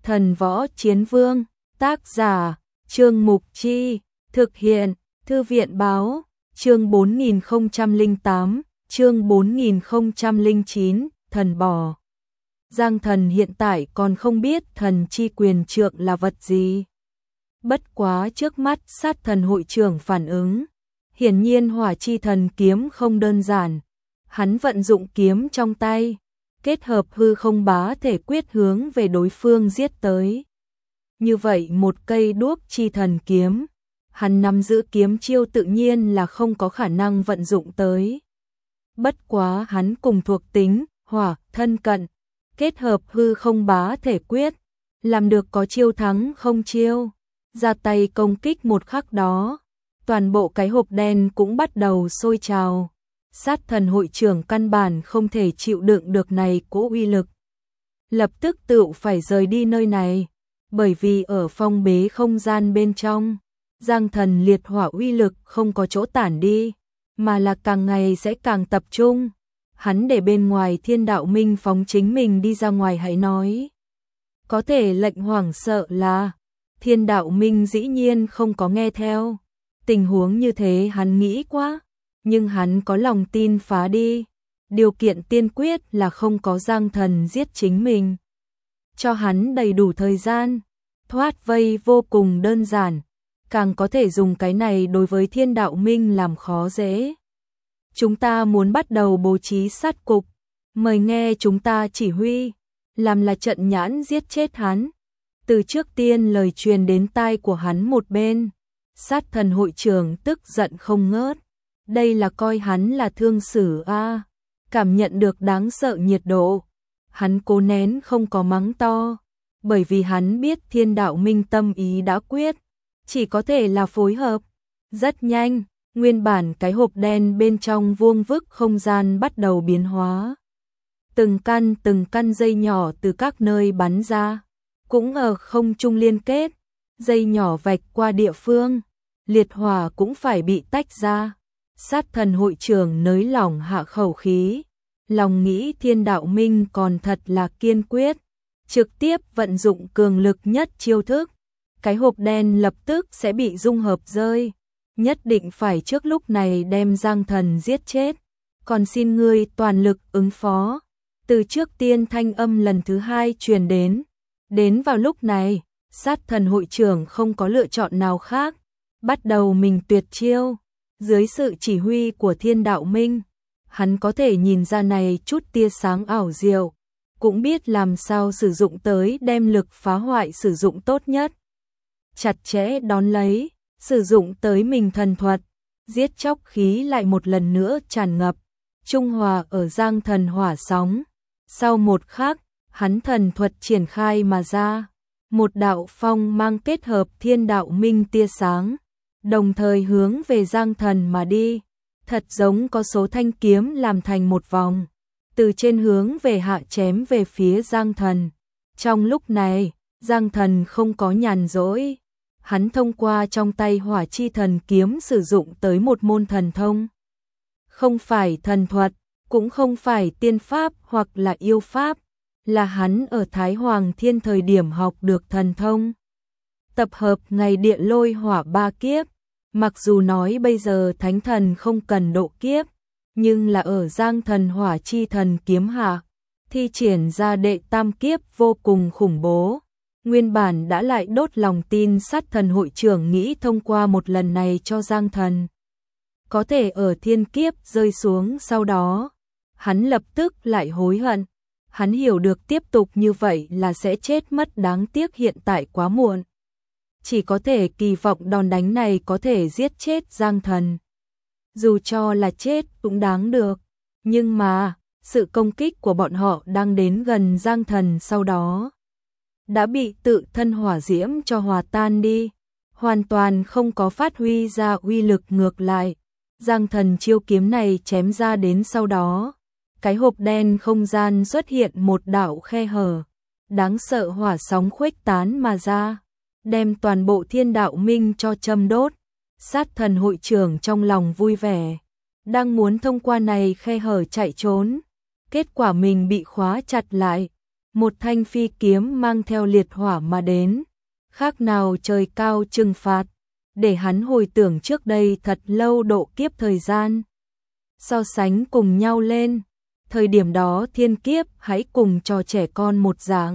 Thần Võ Chiến Vương, tác giả, Trương Mục Chi, thực hiện, Thư viện Báo, chương 4008, chương 4009, thần bò. Giang Thần hiện tại còn không biết thần chi quyền trượng là vật gì. Bất quá trước mắt sát thần hội trưởng phản ứng. Hiển nhiên hỏa chi thần kiếm không đơn giản. Hắn vận dụng kiếm trong tay, kết hợp hư không bá thể quyết hướng về đối phương giết tới. Như vậy một cây đuốc chi thần kiếm, hắn nắm giữ kiếm chiêu tự nhiên là không có khả năng vận dụng tới. Bất quá hắn cùng thuộc tính, hỏa, thân cận, kết hợp hư không bá thể quyết, làm được có chiêu thắng không chiêu. Ra tay công kích một khắc đó, toàn bộ cái hộp đen cũng bắt đầu sôi trào. Sát thần hội trưởng căn bản không thể chịu đựng được này cỗ uy lực. Lập tức tự phải rời đi nơi này, bởi vì ở phong bế không gian bên trong, Giang Thần liệt hỏa uy lực không có chỗ tản đi, mà là càng ngày sẽ càng tập trung. Hắn để bên ngoài Thiên Đạo Minh phóng chính mình đi ra ngoài hãy nói. Có thể lệnh hoảng sợ là Thiên Đạo Minh dĩ nhiên không có nghe theo. Tình huống như thế hắn nghĩ quá, nhưng hắn có lòng tin phá đi. Điều kiện tiên quyết là không có Giang Thần giết chính mình. Cho hắn đầy đủ thời gian, thoát vây vô cùng đơn giản, càng có thể dùng cái này đối với Thiên Đạo Minh làm khó dễ. Chúng ta muốn bắt đầu bố trí sát cục, mời nghe chúng ta chỉ huy, làm là trận nhãn giết chết hắn. Từ trước tiên lời truyền đến tai của hắn một bên, sát thần hội trưởng tức giận không ngớt. Đây là coi hắn là thương xử a. Cảm nhận được đáng sợ nhiệt độ, hắn cố nén không có mắng to, bởi vì hắn biết Thiên Đạo Minh tâm ý đã quyết, chỉ có thể là phối hợp. Rất nhanh, nguyên bản cái hộp đen bên trong vuông vức không gian bắt đầu biến hóa. Từng căn dây nhỏ từ các nơi bắn ra, cũng ở không trung liên kết, dây nhỏ vạch qua địa phương, liệt hỏa cũng phải bị tách ra. Sát thần hội trưởng nới lỏng hạ khẩu khí, lòng nghĩ Thiên Đạo Minh còn thật là kiên quyết, trực tiếp vận dụng cường lực nhất chiêu thức. Cái hộp đen lập tức sẽ bị dung hợp rơi, nhất định phải trước lúc này đem Giang Thần giết chết, còn xin ngươi toàn lực ứng phó. Từ trước tiên thanh âm lần thứ hai truyền đến vào lúc này, sát thần hội trưởng không có lựa chọn nào khác, bắt đầu mình tuyệt chiêu. Dưới sự chỉ huy của Thiên Đạo Minh, hắn có thể nhìn ra này chút tia sáng ảo diệu, cũng biết làm sao sử dụng tới đem lực phá hoại sử dụng tốt nhất. Chặt chẽ đón lấy, sử dụng tới mình thần thuật, giết chóc khí lại một lần nữa tràn ngập, trung hòa ở Giang Thần hỏa sóng. Sau một khắc, hắn thần thuật triển khai mà ra, một đạo phong mang kết hợp Thiên Đạo Minh tia sáng, đồng thời hướng về Giang Thần mà đi, thật giống có số thanh kiếm làm thành một vòng, từ trên hướng về hạ chém về phía Giang Thần. Trong lúc này, Giang Thần không có nhàn rỗi, hắn thông qua trong tay hỏa chi thần kiếm sử dụng tới một môn thần thông. Không phải thần thuật, cũng không phải tiên pháp hoặc là yêu pháp, là hắn ở Thái Hoàng Thiên thời điểm học được thần thông. Tập hợp ngày địa lôi hỏa ba kiếp, mặc dù nói bây giờ thánh thần không cần độ kiếp, nhưng là ở Giang Thần hỏa chi thần kiếm hạ, thi triển ra đệ tam kiếp vô cùng khủng bố. Nguyên bản đã lại đốt lòng tin sát thần hội trưởng nghĩ thông qua một lần này cho Giang Thần có thể ở thiên kiếp rơi xuống sau đó, hắn lập tức lại hối hận. Hắn hiểu được tiếp tục như vậy là sẽ chết mất, đáng tiếc hiện tại quá muộn. Chỉ có thể kỳ vọng đòn đánh này có thể giết chết Giang Thần. Dù cho là chết cũng đáng được, nhưng mà sự công kích của bọn họ đang đến gần Giang Thần sau đó đã bị tự thân hỏa diễm cho hòa tan đi, hoàn toàn không có phát huy ra uy lực. Ngược lại, Giang Thần chiêu kiếm này chém ra đến sau đó, cái hộp đen không gian xuất hiện một đạo khe hở, đáng sợ hỏa sóng khuếch tán mà ra, đem toàn bộ Thiên Đạo Minh cho châm đốt. Sát thần hội trưởng trong lòng vui vẻ, đang muốn thông qua này khe hở chạy trốn, kết quả mình bị khóa chặt lại. một thanh phi kiếm mang theo liệt hỏa mà đến, khác nào trời cao trừng phạt, để hắn hồi tưởng trước đây thật lâu độ kiếp thời gian. So sánh cùng nhau lên, thời điểm đó thiên kiếp hãy cùng cho trẻ con một dạng.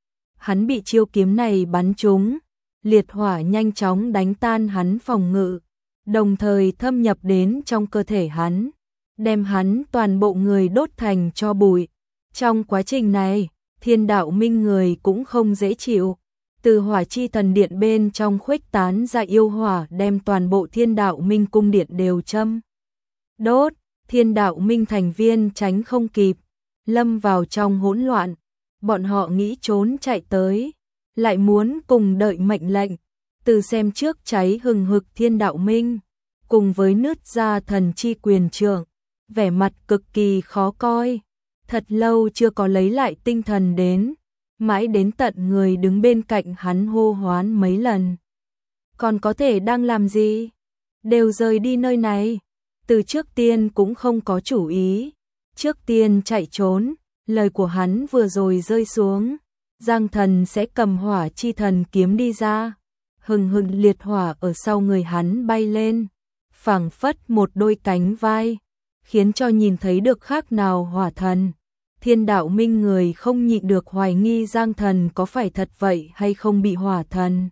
Hắn bị chiêu kiếm này bắn trúng, liệt hỏa nhanh chóng đánh tan hắn phòng ngự, đồng thời thâm nhập đến trong cơ thể hắn, đem hắn toàn bộ người đốt thành tro bụi. Trong quá trình này, Thiên Đạo Minh người cũng không dễ chịu, từ Hỏa Chi Thần Điện bên trong khuếch tán ra yêu hỏa đem toàn bộ Thiên Đạo Minh cung điện đều châm đốt. Thiên Đạo Minh thành viên tránh không kịp, lâm vào trong hỗn loạn, bọn họ nghĩ trốn chạy tới, lại muốn cùng đợi mệnh lệnh, từ xem trước cháy hừng hực Thiên Đạo Minh, cùng với nứt ra thần chi quyền trượng, vẻ mặt cực kỳ khó coi, thật lâu chưa có lấy lại tinh thần đến, mãi đến tận người đứng bên cạnh hắn hô hoán mấy lần. Còn có thể đang làm gì? Đều rời đi nơi này. Từ trước tiên cũng không có chủ ý, trước tiên chạy trốn, lời của hắn vừa rồi rơi xuống, Giang Thần sẽ cầm Hỏa Chi Thần kiếm đi ra, hừng hừng liệt hỏa ở sau người hắn bay lên, phảng phất một đôi cánh vai, khiến cho nhìn thấy được khác nào hỏa thần. Thiên Đạo Minh người không nhịn được hoài nghi Giang Thần có phải thật vậy hay không bị hỏa thần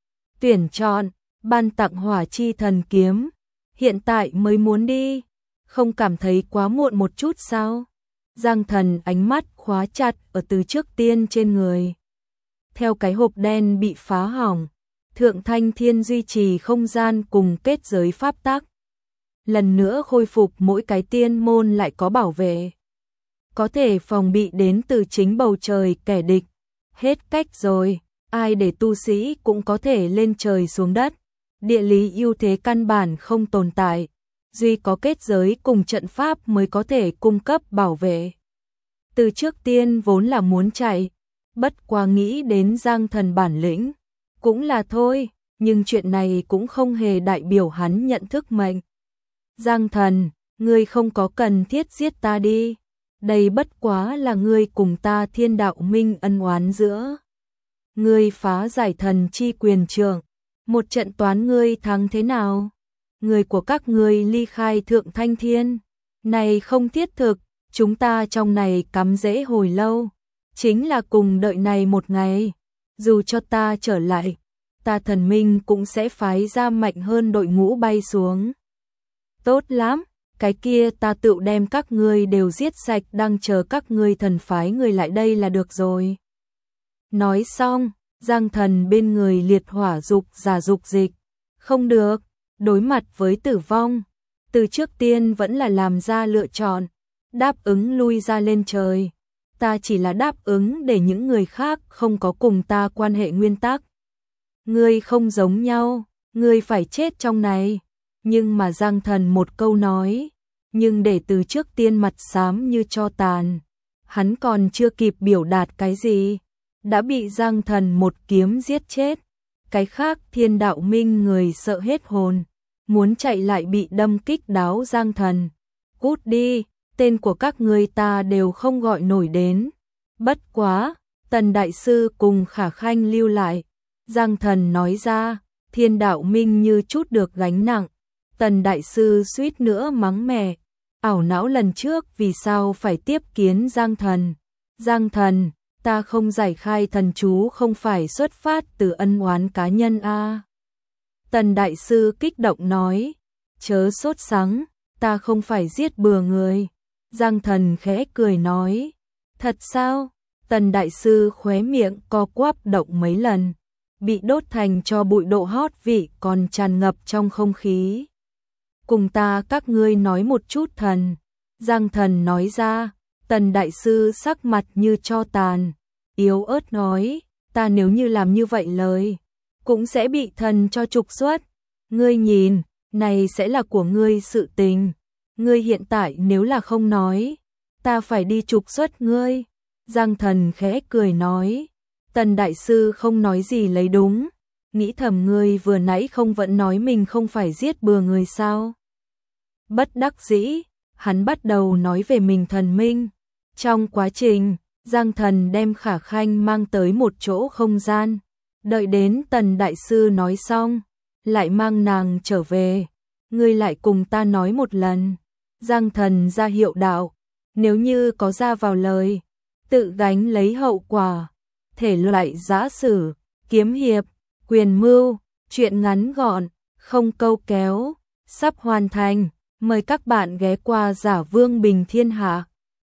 tuyển chọn, ban tặng Hỏa Chi Thần kiếm. Hiện tại mới muốn đi, không cảm thấy quá muộn một chút sao? Giang Thần ánh mắt khóa chặt ở từ trước tiên trên người. Theo cái hộp đen bị phá hỏng, Thượng Thanh Thiên duy trì không gian cùng kết giới pháp tắc. Lần nữa khôi phục mỗi cái tiên môn lại có bảo vệ. Có thể phòng bị đến từ chính bầu trời kẻ địch. Hết cách rồi, ai để tu sĩ cũng có thể lên trời xuống đất. Địa lý ưu thế căn bản không tồn tại, duy có kết giới cùng trận pháp mới có thể cung cấp bảo vệ. Từ trước tiên vốn là muốn chạy, bất quá nghĩ đến Giang Thần bản lĩnh, cũng là thôi, nhưng chuyện này cũng không hề đại biểu hắn nhận thức mệnh. Giang Thần, ngươi không có cần thiết giết ta đi, đây bất quá là ngươi cùng ta Thiên Đạo Minh ân oán giữa. Ngươi phá giải thần chi quyền trượng. Một trận toán ngươi thắng thế nào? Người của các ngươi ly khai Thượng Thanh Thiên. Này không thiết thực, chúng ta trong này cắm rễ hồi lâu. Chính là cùng đợi này một ngày. Dù cho ta trở lại, ta thần minh cũng sẽ phái ra mạnh hơn đội ngũ bay xuống. Tốt lắm, cái kia ta tự đem các ngươi đều giết sạch đang chờ các ngươi thần phái người lại đây là được rồi. Nói xong. Giang Thần bên người liệt hỏa dục giả dục dịch, không được, đối mặt với tử vong, từ trước tiên vẫn là làm ra lựa chọn, đáp ứng lui ra lên trời, ta chỉ là đáp ứng để những người khác không có cùng ta quan hệ nguyên tắc. Ngươi không giống nhau, ngươi phải chết trong này, nhưng mà Giang Thần một câu nói, nhưng để từ trước tiên mặt xám như tro tàn, hắn còn chưa kịp biểu đạt cái gì. Đã bị Giang Thần một kiếm giết chết. Cái khác Thiên Đạo Minh người sợ hết hồn, muốn chạy lại bị đâm kích đáo Giang Thần. Cút đi, tên của các ngươi ta đều không gọi nổi đến. Bất quá, Tần Đại Sư cùng Khả Khanh lưu lại. Giang Thần nói ra, Thiên Đạo Minh như chút được gánh nặng. Tần Đại Sư suýt nữa mắng mẹ, ảo não lần trước vì sao phải tiếp kiến Giang Thần. Giang Thần, ta không giải khai thần chú không phải xuất phát từ ân oán cá nhân a. Tần Đại Sư kích động nói, chớ sốt sắng, ta không phải giết bừa người. Giang Thần khẽ cười nói, thật sao? Tần Đại Sư khóe miệng co quắp động mấy lần, bị đốt thành cho bụi độ hót vị còn tràn ngập trong không khí. Cùng ta các ngươi nói một chút thần. Giang Thần nói ra. Tần Đại Sư sắc mặt như tro tàn, yếu ớt nói, ta nếu như làm như vậy lời, cũng sẽ bị thần cho trục xuất. Ngươi nhìn, này sẽ là của ngươi sự tình. Ngươi hiện tại nếu là không nói, ta phải đi trục xuất ngươi. Giang Thần khẽ cười nói, Tần Đại Sư không nói gì lấy đúng, nghĩ thầm ngươi vừa nãy không vẫn nói mình không phải giết bừa người sao. Bất đắc dĩ, hắn bắt đầu nói về mình thần minh. Trong quá trình, Giang Thần đem Khả Khanh mang tới một chỗ không gian, đợi đến Tần đại sư nói xong, lại mang nàng trở về. Ngươi lại cùng ta nói một lần. Giang Thần ra hiệu đạo, nếu như có ra vào lời, tự gánh lấy hậu quả. Thể loại giã sử, kiếm hiệp, quyền mưu, truyện ngắn gọn, không câu kéo, sắp hoàn thành. Mời các bạn ghé qua Giả Vương Bình Thiên Hạ.